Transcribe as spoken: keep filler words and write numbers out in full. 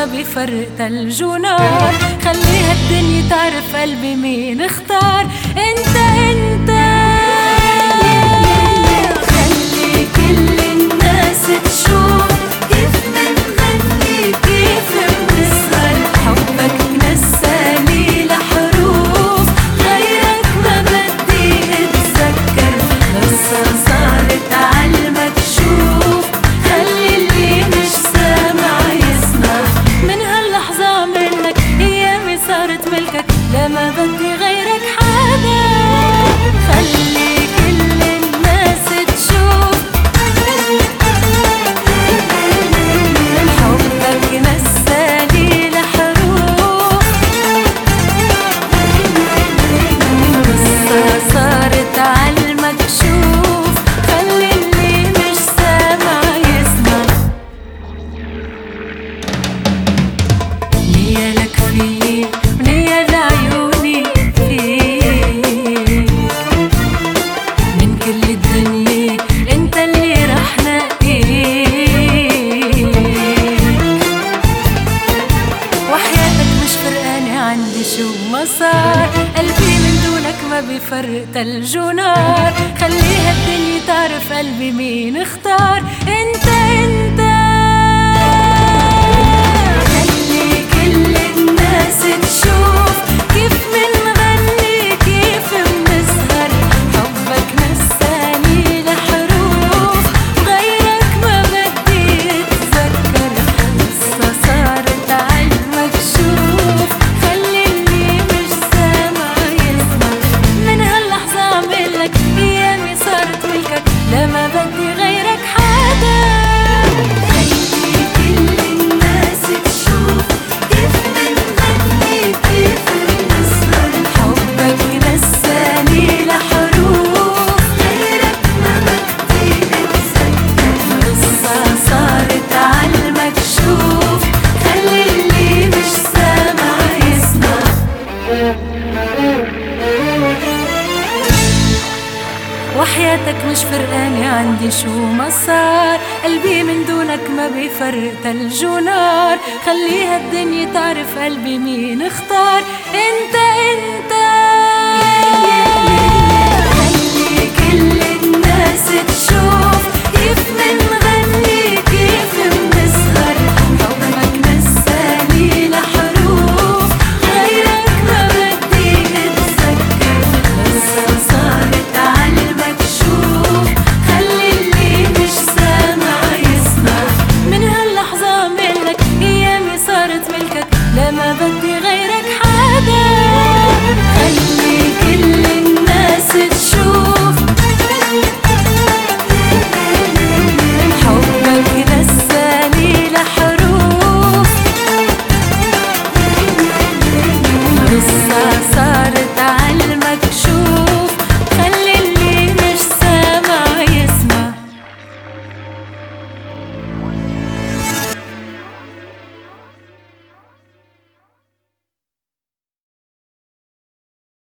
بيفرق تلج ونار. خليها الدنيا تعرف قلبي مين اختار. انت انت خلي كل الناس تشوف كيف بنغني كيف بنسهر. حبك نساني لحروف غيرك ما بدي اتذكر. قصة صارت عالمكشوف خلي اللي مش سامع يسمع. من هاللحظة منك ايامي صارت ملكك لا ما بدي غيرك حدا. خلي كل الناس تشوف حبك نساني لحروف. قصة صارت عالمكشوف خلي اللي مش سامع يسمع. نية لك فيي ونية لعيوني فيك. من كل الدنيا انت اللي رح نقيك. وحياتك مش فرقانة عندي شو ما صار. قلبي من دونك ما بيفرق تلج ونار. خليها الدنيا تعرف قلبي مين اختار. انت انت خلي كل الناس تشوف كيف منغني كيف بنسهر. حبك نساني لحروف غيرك ما بدي اتذكر. قصة صارت عالمكشوف خلي اللي مش سامع يسمع. من هاللحظة عملك ايامي صارت ملكك لا ما بدي غيرك حدا. خلي كل الناس تشوف كيف بنغني كيف بنسهر. حبك نساني لحروف غيرك ما بدي اتذكر. قصة صارت عالمكشوف خلي اللي مش سامع يسمع. وحياتك مش فرقانة عندي شو ما صار. قلبي من دونك ما بيفرق تلج ونار. خليها الدنيا تعرف قلبي مين اختار. انت انت خلي كل الناس تشوف كيف منغني كيف بنسهر. حبك نساني لحروف غيرك ما بدي اتذكر. قصة صارت عالمكشوف خلي اللي مش سامع يسمع. من هاللحظة منك ايامي صارت ملكك لا ما بدي غيرك حدا. خلي كل الناس تشوف حبك نساني لحروف. قصة صارت